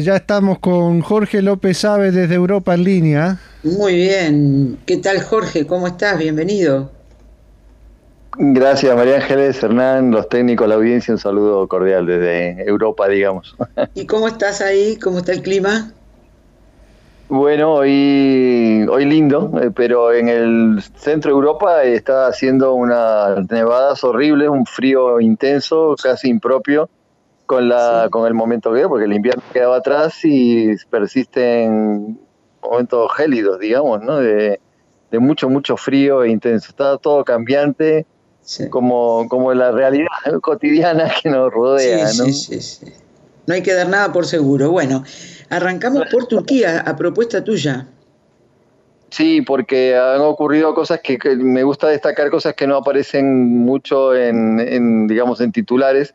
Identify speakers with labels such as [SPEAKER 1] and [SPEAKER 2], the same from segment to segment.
[SPEAKER 1] ya estamos con Jorge López Abe desde Europa en línea.
[SPEAKER 2] Muy bien. ¿Qué tal, Jorge? ¿Cómo estás? Bienvenido.
[SPEAKER 3] Gracias, María Ángeles, Hernán, los técnicos, la audiencia, un saludo cordial desde Europa, digamos.
[SPEAKER 2] ¿Y cómo estás ahí? ¿Cómo está el clima?
[SPEAKER 3] Bueno, hoy lindo, pero en el centro de Europa está haciendo unas nevadas horribles, un frío intenso, casi impropio,
[SPEAKER 2] Sí.
[SPEAKER 3] con el momento que es, porque el invierno quedaba atrás y persisten momentos gélidos, digamos, ¿no? De mucho frío e intenso. Está todo cambiante,
[SPEAKER 2] Sí.
[SPEAKER 3] como la realidad cotidiana que nos
[SPEAKER 2] Sí,
[SPEAKER 3] rodea,
[SPEAKER 2] sí,
[SPEAKER 3] ¿no?
[SPEAKER 2] sí, sí. No hay que dar nada por seguro. Bueno, arrancamos por Turquía, a propuesta tuya.
[SPEAKER 3] Sí, porque han ocurrido cosas que me gusta destacar, cosas que no aparecen mucho digamos, en titulares.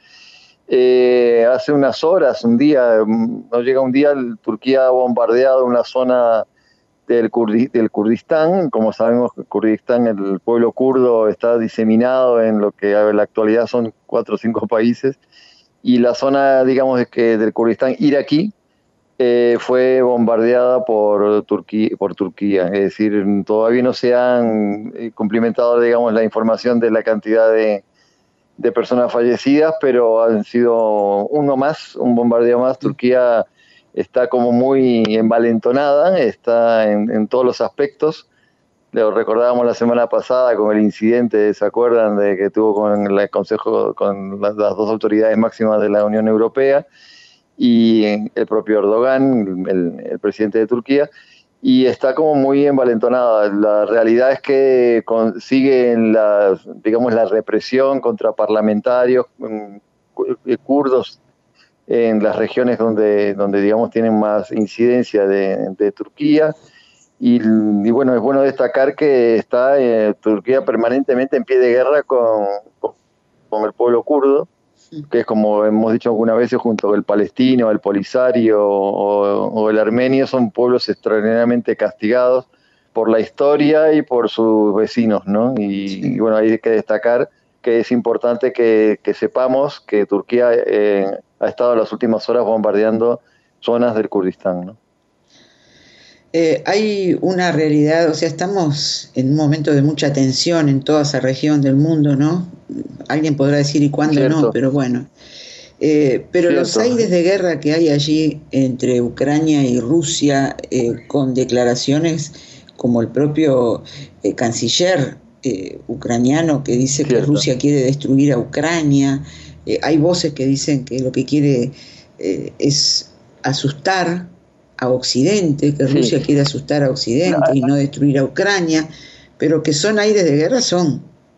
[SPEAKER 3] Hace unas horas, no llega un día, Turquía ha bombardeado una zona del Kurdistán. Como sabemos, Kurdistán, el pueblo kurdo, está diseminado en lo que en la actualidad son 4 o 5 países, y la zona, digamos, del Kurdistán iraquí fue bombardeada por Turquía. Es decir, todavía no se han cumplimentado, digamos, la información de la cantidad de personas fallecidas, pero han sido un bombardeo más. Turquía está como muy envalentonada, está en todos los aspectos. Lo recordábamos la semana pasada con el incidente, ¿se acuerdan? De que tuvo con el Consejo, con las dos autoridades máximas de la Unión Europea y el propio Erdogan, el presidente de Turquía, y está como muy envalentonada. La realidad es que sigue digamos, la represión contra parlamentarios kurdos en las regiones donde digamos, tienen más incidencia de Turquía. Y bueno, es bueno destacar que está Turquía permanentemente en pie de guerra con el pueblo kurdo, que es, como hemos dicho algunas veces, junto con el palestino, el polisario o el armenio, son pueblos extraordinariamente castigados por la historia y por sus vecinos, ¿no? Y
[SPEAKER 2] Sí.
[SPEAKER 3] bueno, hay que destacar que es importante que sepamos que Turquía ha estado en las últimas horas bombardeando zonas del Kurdistán, ¿no?
[SPEAKER 2] Hay una realidad, o sea, estamos en un momento de mucha tensión en toda esa región del mundo, ¿no? Alguien podrá decir y cuándo no,
[SPEAKER 3] Cierto,
[SPEAKER 2] pero bueno. Pero los
[SPEAKER 3] cierto.
[SPEAKER 2] aires de guerra que hay allí entre Ucrania y Rusia, con declaraciones como el propio canciller ucraniano que dice que
[SPEAKER 3] Cierto.
[SPEAKER 2] Rusia quiere destruir a Ucrania, hay voces que dicen que lo que quiere es asustar a Occidente, que
[SPEAKER 3] Sí,
[SPEAKER 2] Rusia quiere asustar a Occidente y no destruir a Ucrania, pero que son aires de guerra, son.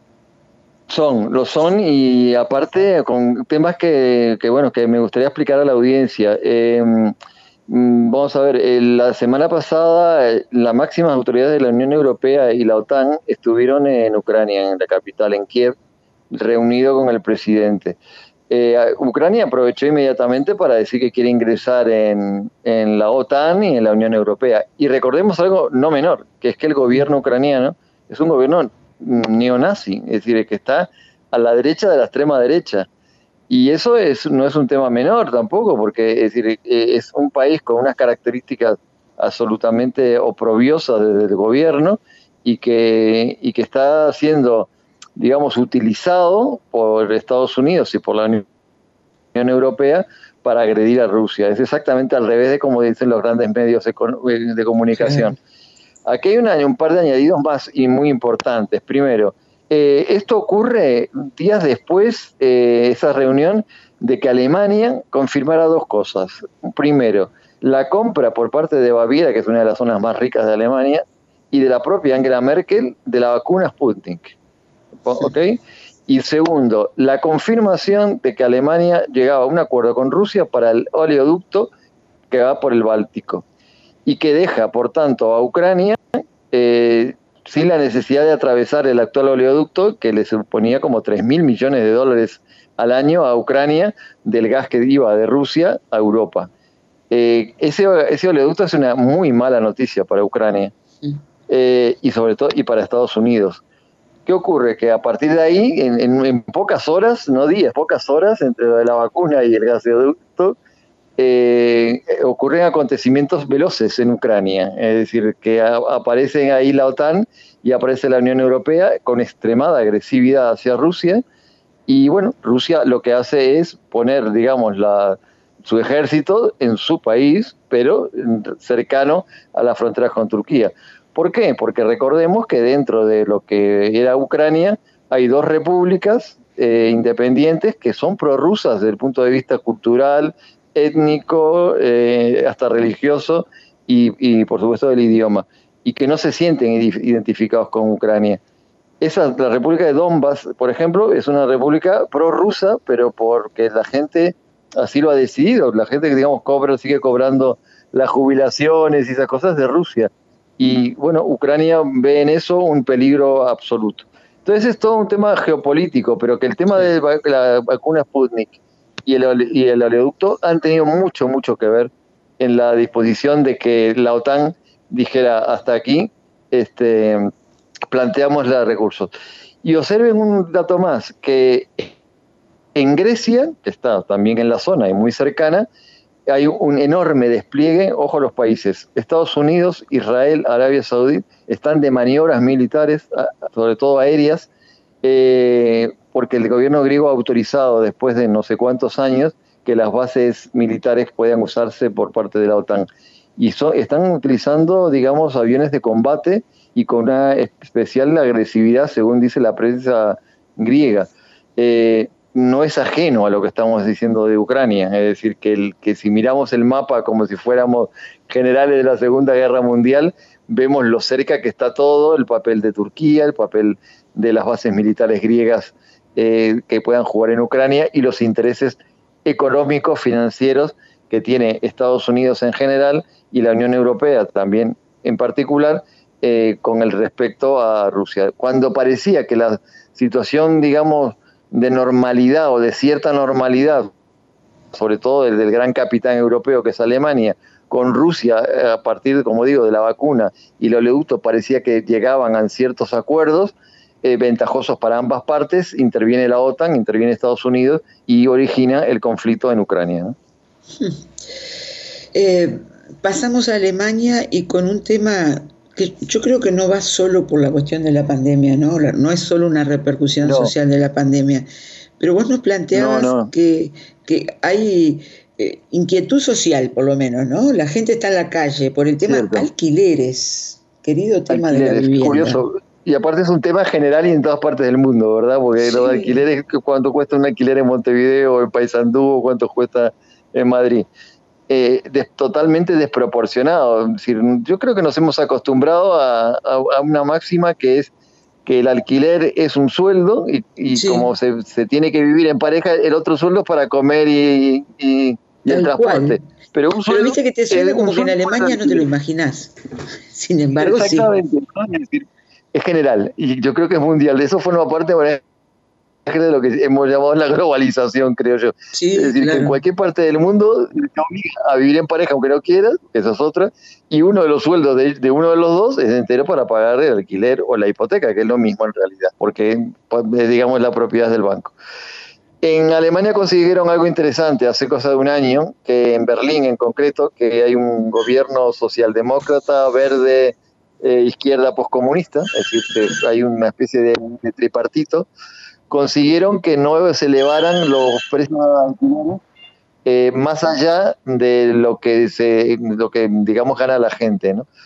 [SPEAKER 3] lo son, y aparte con temas bueno, que me gustaría explicar a la audiencia. Vamos a ver, la semana pasada las máximas autoridades de la Unión Europea y la OTAN estuvieron en Ucrania, en la capital, en Kiev, reunido con el presidente. Ucrania aprovechó inmediatamente para decir que quiere ingresar en la OTAN y en la Unión Europea. Y recordemos algo no menor, que es que el gobierno ucraniano es un gobierno neonazi, es decir, que está a la derecha de la extrema derecha. Y eso no es un tema menor tampoco, porque es decir, es un país con unas características absolutamente oprobiosas desde el gobierno, y que está siendo, digamos, utilizado por Estados Unidos y por la Unión Europea para agredir a Rusia. Es exactamente al revés de como dicen los grandes medios de comunicación.
[SPEAKER 2] Claro.
[SPEAKER 3] Aquí hay un par de añadidos más y muy importantes. Primero, esto ocurre días después, esa reunión, de que Alemania confirmara dos cosas. Primero, la compra por parte de Baviera, que es una de las zonas más ricas de Alemania, y de la propia Angela Merkel, de la vacuna Sputnik. ¿Ok? Y segundo, la confirmación de que Alemania llegaba a un acuerdo con Rusia para el oleoducto que va por el Báltico, y que deja, por tanto, a Ucrania sin la necesidad de atravesar el actual oleoducto, que le suponía como 3.000 millones de dólares al año a Ucrania, del gas que iba de Rusia a Europa. Ese oleoducto es una muy mala noticia para Ucrania, y sobre todo y para Estados Unidos. ¿Qué ocurre? Que a partir de ahí, en pocas horas, no días, pocas horas, entre lo de la vacuna y el gasoducto, ocurren acontecimientos veloces en Ucrania, es decir, que aparece ahí la OTAN y aparece la Unión Europea con extremada agresividad hacia Rusia, y bueno, Rusia lo que hace es poner, digamos, su ejército en su país, pero cercano a las fronteras con Turquía. ¿Por qué? Porque recordemos que dentro de lo que era Ucrania hay dos repúblicas independientes que son prorrusas desde el punto de vista cultural, étnico, hasta religioso y por supuesto del idioma, y que no se sienten identificados con Ucrania. La República de Donbass, por ejemplo, es una república prorrusa, pero porque la gente así lo ha decidido. La gente que, digamos, sigue cobrando las jubilaciones y esas cosas de Rusia. Y, bueno, Ucrania ve en eso un peligro absoluto. Entonces es todo un tema geopolítico, pero que el tema de la vacuna Sputnik y el oleoducto han tenido mucho, mucho que ver en la disposición de que la OTAN dijera hasta aquí, planteamos los recursos. Y observen un dato más, que en Grecia, que está también en la zona y muy cercana, hay un enorme despliegue. Ojo a los países, Estados Unidos, Israel, Arabia Saudí, están de maniobras militares, sobre todo aéreas, porque el gobierno griego ha autorizado después de no sé cuántos años que las bases militares puedan usarse por parte de la OTAN. Y están utilizando, digamos, aviones de combate y con una especial agresividad, según dice la prensa griega. No es ajeno a lo que estamos diciendo de Ucrania, es decir, que si miramos el mapa como si fuéramos generales de la Segunda Guerra Mundial, vemos lo cerca que está todo, el papel de Turquía, el papel de las bases militares griegas que puedan jugar en Ucrania y los intereses económicos, financieros que tiene Estados Unidos en general y la Unión Europea también en particular, con el respecto a Rusia. Cuando parecía que la situación, digamos, de normalidad o de cierta normalidad, sobre todo del gran capitán europeo que es Alemania, con Rusia a partir, como digo, de la vacuna y el oleoducto, parecía que llegaban a ciertos acuerdos ventajosos para ambas partes, interviene la OTAN, interviene Estados Unidos y origina el conflicto en Ucrania, ¿no?
[SPEAKER 2] Pasamos a Alemania y con un tema que yo creo que no va solo por la cuestión de la pandemia, ¿no? No es solo una repercusión social de la pandemia, pero vos nos planteabas que hay inquietud social, por lo menos, ¿no? La gente está en la calle por el tema alquileres, querido tema de la vivienda.
[SPEAKER 3] Curioso. Y aparte es un tema general y en todas partes del mundo, ¿verdad? Porque los alquileres, ¿cuánto cuesta un alquiler en Montevideo, en Paysandú, cuánto cuesta en Madrid? Totalmente desproporcionado. Es decir, yo creo que nos hemos acostumbrado a una máxima que es que el alquiler es un sueldo y como se tiene que vivir en pareja, el otro sueldo es para comer y el transporte. Pero
[SPEAKER 2] viste que te suena como que en Alemania no te lo imaginás. Sin embargo,
[SPEAKER 3] exactamente, ¿no? Es decir, es general y yo creo que es mundial. Eso forma parte de lo que hemos llamado la globalización, creo yo. Es decir, que en cualquier parte del mundo te obliga a vivir en pareja aunque no quieras, esa es otra, y uno de los sueldos de uno de los dos es entero para pagar el alquiler o la hipoteca, que es lo mismo en realidad, porque digamos la propiedad del banco. En Alemania consiguieron algo interesante hace cosa de un año, que en Berlín en concreto, que hay un gobierno socialdemócrata, verde, izquierda poscomunista, es decir, que hay una especie de tripartito. Consiguieron que no se elevaran los precios de alquileres más allá de lo que digamos gana la gente, ¿no?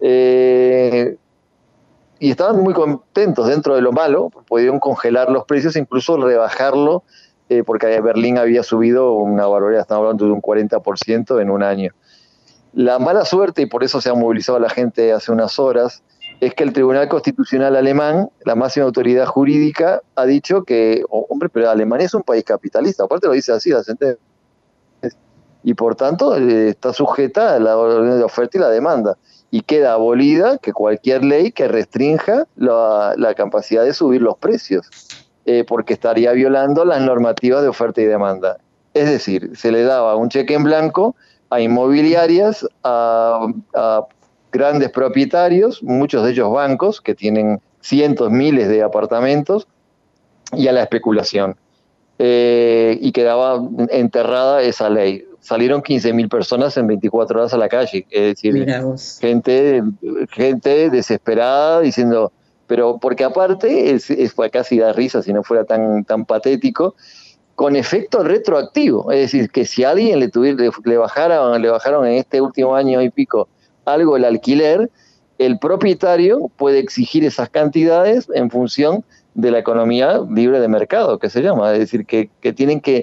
[SPEAKER 3] Y estaban muy contentos dentro de lo malo, pudieron congelar los precios, incluso rebajarlo, porque Berlín había subido una barbaridad, estamos hablando de un 40% en un año. La mala suerte, y por eso se ha movilizado a la gente hace unas horas, es que el Tribunal Constitucional alemán, la máxima autoridad jurídica, ha dicho que, pero Alemania es un país capitalista, aparte lo dice así la sentencia, y por tanto está sujeta a la orden de oferta y la demanda, y queda abolida que cualquier ley que restrinja la capacidad de subir los precios, porque estaría violando las normativas de oferta y demanda. Es decir, se le daba un cheque en blanco a inmobiliarias, a grandes propietarios, muchos de ellos bancos, que tienen cientos, miles de apartamentos, y a la especulación. Y quedaba enterrada esa ley. salieron 15.000 personas en 24 horas a la calle, es decir, gente desesperada diciendo, pero porque aparte fue casi da risa si no fuera tan patético, con efecto retroactivo, es decir, que si a alguien le bajaron en este último año y pico algo el alquiler, el propietario puede exigir esas cantidades en función de la economía libre de mercado, que se llama, es decir, que tienen que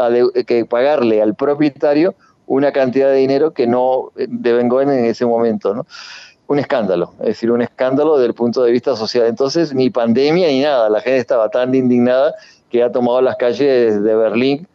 [SPEAKER 3] pagarle al propietario una cantidad de dinero que no devengó en ese momento, ¿no? Un escándalo, es decir, un escándalo desde el punto de vista social. Entonces, ni pandemia ni nada, la gente estaba tan indignada que ha tomado las calles de Berlín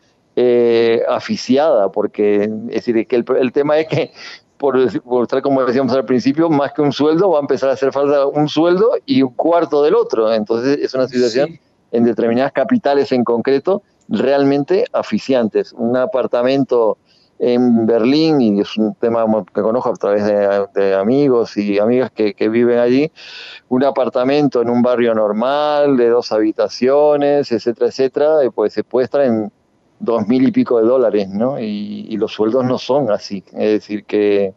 [SPEAKER 3] asfixiada, porque, es decir, que el tema es que, por tal como decíamos al principio, más que un sueldo, va a empezar a hacer falta un sueldo y un cuarto del otro. Entonces, es una situación en determinadas capitales en concreto realmente asfixiantes. Un apartamento en Berlín, y es un tema que conozco a través de amigos y amigas que viven allí, un apartamento en un barrio normal, de 2 habitaciones, etcétera, pues se puede estar en 2.000 y pico de dólares, ¿no? Y los sueldos no son así, es decir, que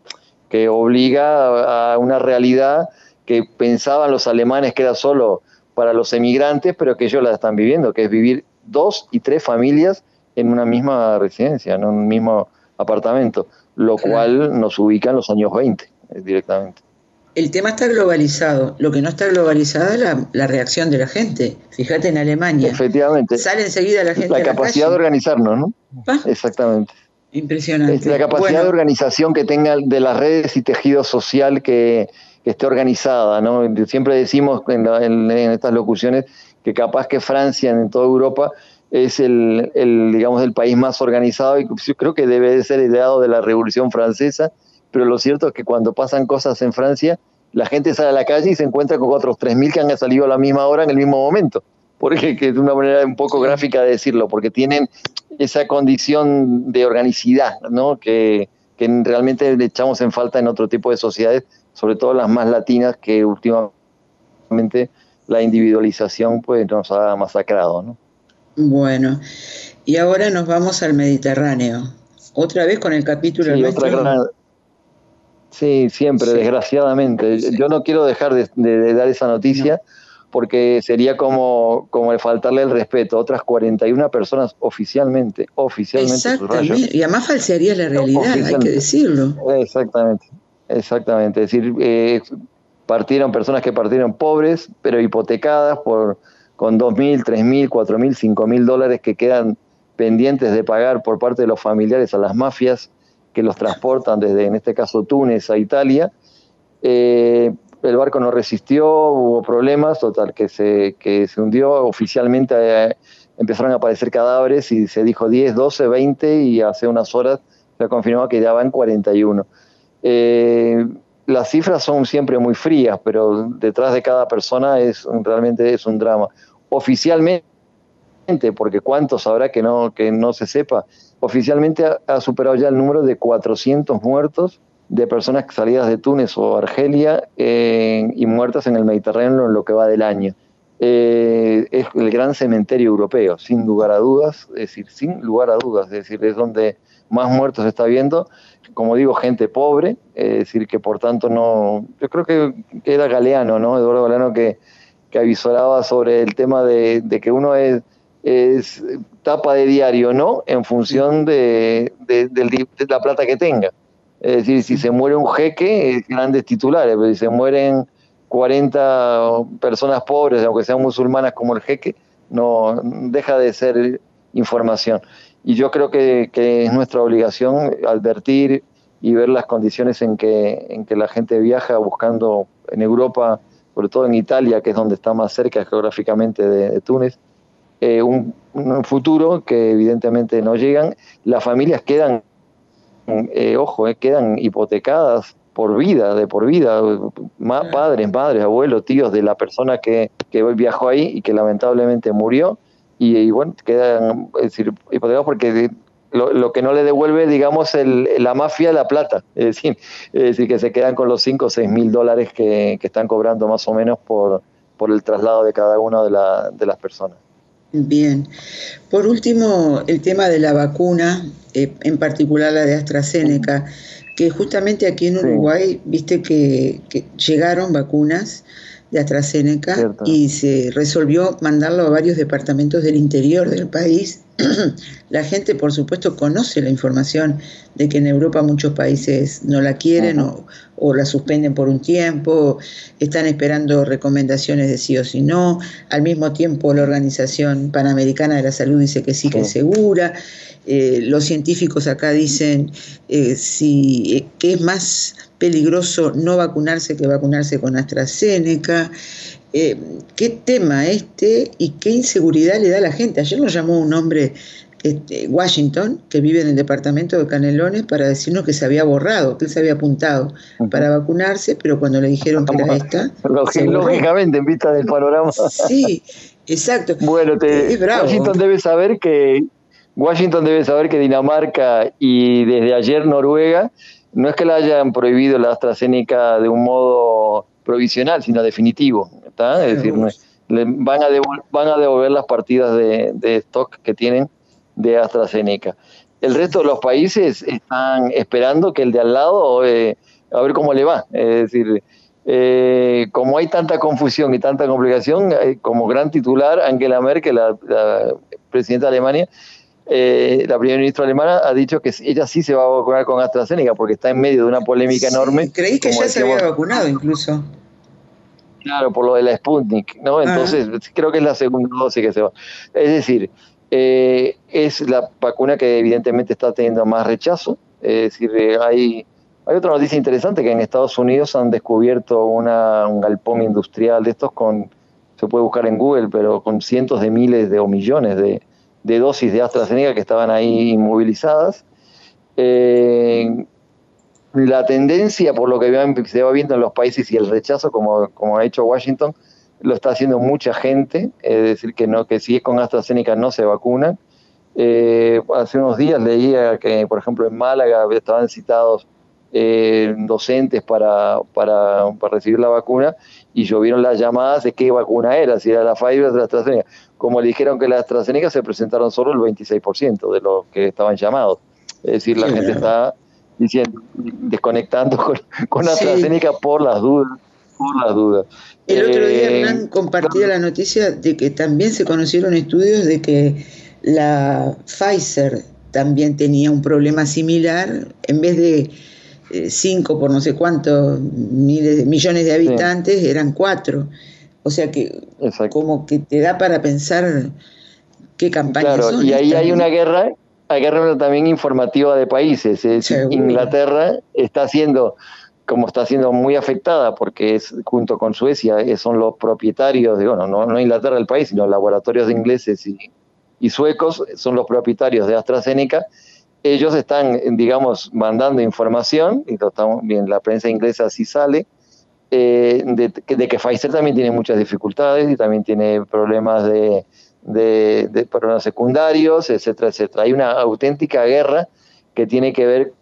[SPEAKER 3] obliga a una realidad que pensaban los alemanes que era solo para los emigrantes, pero que ellos la están viviendo, que es vivir 2 y 3 familias en una misma residencia, en un mismo apartamento, lo cual nos ubica en los años 20 directamente.
[SPEAKER 2] El tema está globalizado, lo que no está globalizada es la reacción de la gente. Fíjate en Alemania.
[SPEAKER 3] Efectivamente.
[SPEAKER 2] Sale enseguida la gente
[SPEAKER 3] la
[SPEAKER 2] a la
[SPEAKER 3] capacidad
[SPEAKER 2] calle.
[SPEAKER 3] de organizarnos, ¿no? Exactamente.
[SPEAKER 2] Impresionante.
[SPEAKER 3] La capacidad de organización que tenga de las redes y tejido social que esté organizada, ¿no? Siempre decimos en estas locuciones que capaz que Francia en toda Europa es digamos, el país más organizado, y yo creo que debe de ser ideado de la Revolución Francesa, pero lo cierto es que cuando pasan cosas en Francia, la gente sale a la calle y se encuentra con otros 3.000 que han salido a la misma hora en el mismo momento, porque que es una manera un poco gráfica de decirlo, porque tienen esa condición de organicidad, ¿no? que realmente le echamos en falta en otro tipo de sociedades, sobre todo las más latinas, que últimamente la individualización pues nos ha masacrado, ¿no?
[SPEAKER 2] Bueno, y ahora nos vamos al Mediterráneo. Otra vez con el capítulo nuestro.
[SPEAKER 3] Sí, siempre, desgraciadamente. Yo no quiero dejar de dar esa noticia, porque sería como faltarle el respeto. Otras 41 personas oficialmente
[SPEAKER 2] Exactamente, y además falsearía la realidad, hay que decirlo.
[SPEAKER 3] Exactamente. Es decir, personas que partieron pobres, pero hipotecadas con 2.000, 3.000, 4.000, 5.000 dólares que quedan pendientes de pagar por parte de los familiares a las mafias que los transportan desde, en este caso, Túnez a Italia. El barco no resistió, hubo problemas, total, que se hundió. Oficialmente empezaron a aparecer cadáveres y se dijo 10, 12, 20, y hace unas horas se confirmó que ya van 41. Las cifras son siempre muy frías, pero detrás de cada persona realmente es un drama. Oficialmente, porque cuántos habrá que no se sepa, oficialmente ha superado ya el número de 400 muertos de personas salidas de Túnez o Argelia y muertas en el Mediterráneo en lo que va del año. Es el gran cementerio europeo, sin lugar a dudas, es decir, es donde más muertos se está viendo, como digo, gente pobre, es decir, que por tanto no, yo creo que era Galeano, ¿no? Eduardo Galeano, que avisoraba sobre el tema de que uno es tapa de diario, ¿no? En función de la plata que tenga. Es decir, si se muere un jeque, grandes titulares, pero si se mueren 40 personas pobres, aunque sean musulmanas como el jeque, no deja de ser información. Y yo creo que es nuestra obligación advertir y ver las condiciones en que la gente viaja buscando en Europa, sobre todo en Italia, que es donde está más cerca geográficamente de Túnez, un futuro que evidentemente no llegan. Las familias quedan, quedan hipotecadas por vida, padres, madres, abuelos, tíos de la persona que viajó ahí y que lamentablemente murió, y bueno, quedan, es decir, hipotecados porque lo que no le devuelve, digamos, la mafia, la plata, es decir, que se quedan con los 5 o 6 mil dólares que están cobrando más o menos por el traslado de cada una de las personas.
[SPEAKER 2] Bien. Por último, el tema de la vacuna, en particular la de AstraZeneca, que justamente aquí en Uruguay, viste que llegaron vacunas de AstraZeneca, ¿cierto? Y se resolvió mandarlo a varios departamentos del interior del país. La gente, por supuesto, conoce la información de que en Europa muchos países no la quieren o la suspenden por un tiempo, están esperando recomendaciones de sí o sí no. Al mismo tiempo, la Organización Panamericana de la Salud dice que sí, que es segura. Los científicos acá dicen que es más peligroso no vacunarse que vacunarse con AstraZeneca. ¿Qué tema y qué inseguridad le da a la gente? Ayer nos llamó un hombre, Washington, que vive en el departamento de Canelones, para decirnos que se había borrado, que él se había apuntado para vacunarse, pero cuando le dijeron que era esta...
[SPEAKER 3] Lógicamente, en vista del panorama.
[SPEAKER 2] Sí, exacto.
[SPEAKER 3] Bueno,
[SPEAKER 2] es bravo.
[SPEAKER 3] Washington debe saber que Dinamarca y desde ayer Noruega no es que la hayan prohibido la AstraZeneca de un modo provisional, sino definitivo, ¿está? Es decir, van a devolver las partidas de stock que tienen de AstraZeneca. El resto de los países están esperando que el de al lado, a ver cómo le va. Es decir, como hay tanta confusión y tanta complicación, como gran titular, Angela Merkel, la presidenta de Alemania, la primera ministra alemana ha dicho que ella sí se va a vacunar con AstraZeneca porque está en medio de una polémica enorme.
[SPEAKER 2] Creí que ya se había vacunado incluso.
[SPEAKER 3] Claro, por lo de la Sputnik, ¿no? Entonces creo que es la segunda dosis que se va. Es decir, es la vacuna que evidentemente está teniendo más rechazo. Es decir, hay otra noticia interesante, que en Estados Unidos han descubierto un galpón industrial de estos se puede buscar en Google, pero con cientos de miles o millones de dosis de AstraZeneca que estaban ahí inmovilizadas. La tendencia, por lo que se va viendo en los países, y el rechazo, como ha hecho Washington, lo está haciendo mucha gente, es decir, que si es con AstraZeneca no se vacunan. Hace unos días leía que, por ejemplo, en Málaga estaban citados docentes para recibir la vacuna, y llovieron las llamadas de qué vacuna era, si era la Pfizer o la AstraZeneca. Como le dijeron que la AstraZeneca, se presentaron solo el 26% de los que estaban llamados. Es decir, la gente está desconectando con AstraZeneca por las dudas.
[SPEAKER 2] El otro día Hernán compartía la noticia de que también se conocieron estudios de que la Pfizer también tenía un problema similar. En vez de 5 por no sé cuántos millones de habitantes, eran 4. O sea que como que te da para pensar qué campañas son.
[SPEAKER 3] Y ahí hay una guerra también informativa de países. Es decir, Inglaterra está siendo muy afectada porque junto con Suecia son los propietarios no Inglaterra el país, sino laboratorios de ingleses y suecos son los propietarios de AstraZeneca. Ellos están, digamos, mandando información, y bien, la prensa inglesa sí sale, de que Pfizer también tiene muchas dificultades y también tiene problemas de problemas secundarios, etcétera, etcétera. Hay una auténtica guerra que tiene que ver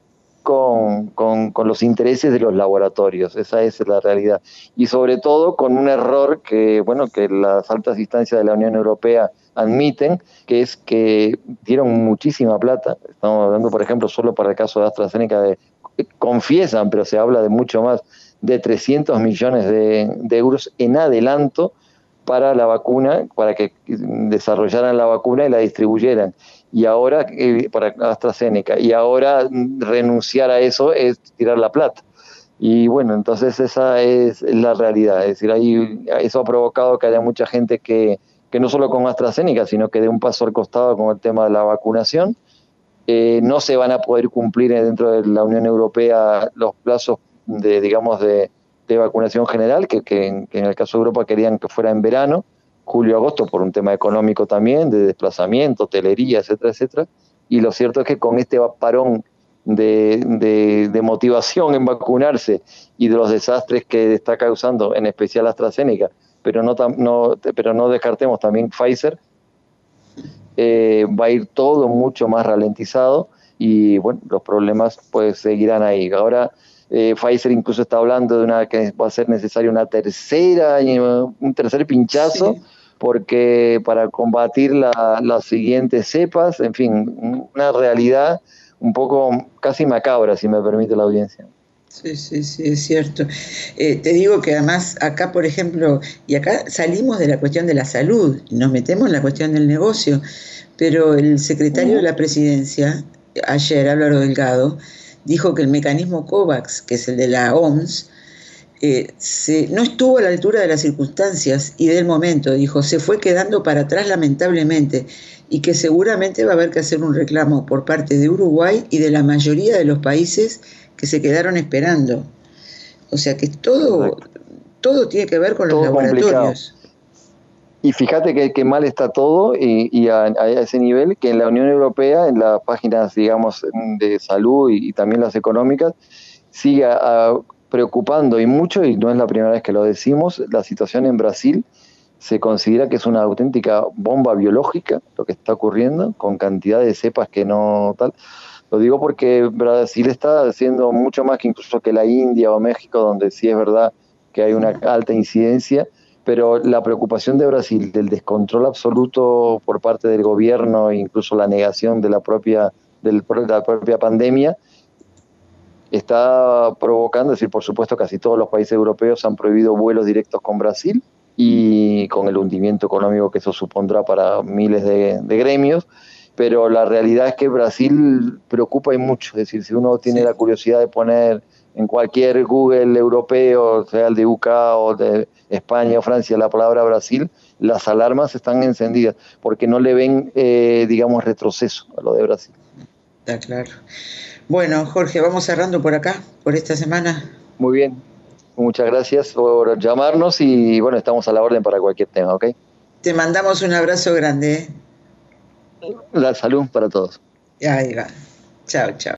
[SPEAKER 3] con los intereses de los laboratorios. Esa es la realidad. Y sobre todo con un error que las altas instancias de la Unión Europea admiten, que es que dieron muchísima plata. Estamos hablando, por ejemplo, solo para el caso de AstraZeneca, confiesan, pero se habla de mucho más, de 300 millones de euros en adelanto para la vacuna, para que desarrollaran la vacuna y la distribuyeran. Y ahora, para AstraZeneca, y ahora renunciar a eso es tirar la plata. Y bueno, entonces esa es la realidad. Es decir, eso ha provocado que haya mucha gente que no solo con AstraZeneca, sino que dé un paso al costado con el tema de la vacunación. No se van a poder cumplir dentro de la Unión Europea los plazos de vacunación general, que en el caso de Europa querían que fuera en verano, julio-agosto, por un tema económico también, de desplazamiento, hotelería, etcétera, etcétera. Y lo cierto es que con este parón de motivación en vacunarse y de los desastres que está causando, en especial AstraZeneca, pero no descartemos también Pfizer, va a ir todo mucho más ralentizado y bueno, los problemas pues seguirán ahí. Ahora Pfizer incluso está hablando de que va a ser necesario un tercer pinchazo porque para combatir las siguientes cepas, en fin, una realidad un poco casi macabra, si me permite la audiencia.
[SPEAKER 2] Sí, sí, sí, es cierto. Te digo que además acá, por ejemplo, y acá salimos de la cuestión de la salud, nos metemos en la cuestión del negocio, pero el secretario de la presidencia, ayer, Álvaro Delgado, dijo que el mecanismo COVAX, que es el de la OMS, no estuvo a la altura de las circunstancias y del momento, dijo, se fue quedando para atrás lamentablemente y que seguramente va a haber que hacer un reclamo por parte de Uruguay y de la mayoría de los países que se quedaron esperando. O sea que todo tiene que ver con los laboratorios. Complicado.
[SPEAKER 3] Y fíjate que mal está todo y a ese nivel que en la Unión Europea, en las páginas, digamos, de salud y también las económicas, sigue preocupando y mucho, y no es la primera vez que lo decimos, la situación en Brasil. Se considera que es una auténtica bomba biológica lo que está ocurriendo, con cantidad de cepas que no tal. Lo digo porque Brasil está haciendo mucho más que incluso que la India o México, donde sí es verdad que hay una alta incidencia, pero la preocupación de Brasil del descontrol absoluto por parte del gobierno e incluso la negación de la propia pandemia está provocando, es decir, por supuesto casi todos los países europeos han prohibido vuelos directos con Brasil y con el hundimiento económico que eso supondrá para miles de gremios, pero la realidad es que Brasil preocupa y mucho, es decir, si uno tiene la curiosidad de poner en cualquier Google europeo, sea el de UK o de España o Francia, la palabra Brasil, las alarmas están encendidas, porque no le ven, digamos, retroceso a lo de Brasil.
[SPEAKER 2] Está claro. Bueno, Jorge, vamos cerrando por acá, por esta semana.
[SPEAKER 3] Muy bien. Muchas gracias por llamarnos y bueno, estamos a la orden para cualquier tema, ¿ok?
[SPEAKER 2] Te mandamos un abrazo grande.
[SPEAKER 3] La salud para todos.
[SPEAKER 2] Ahí va. Chao, chao.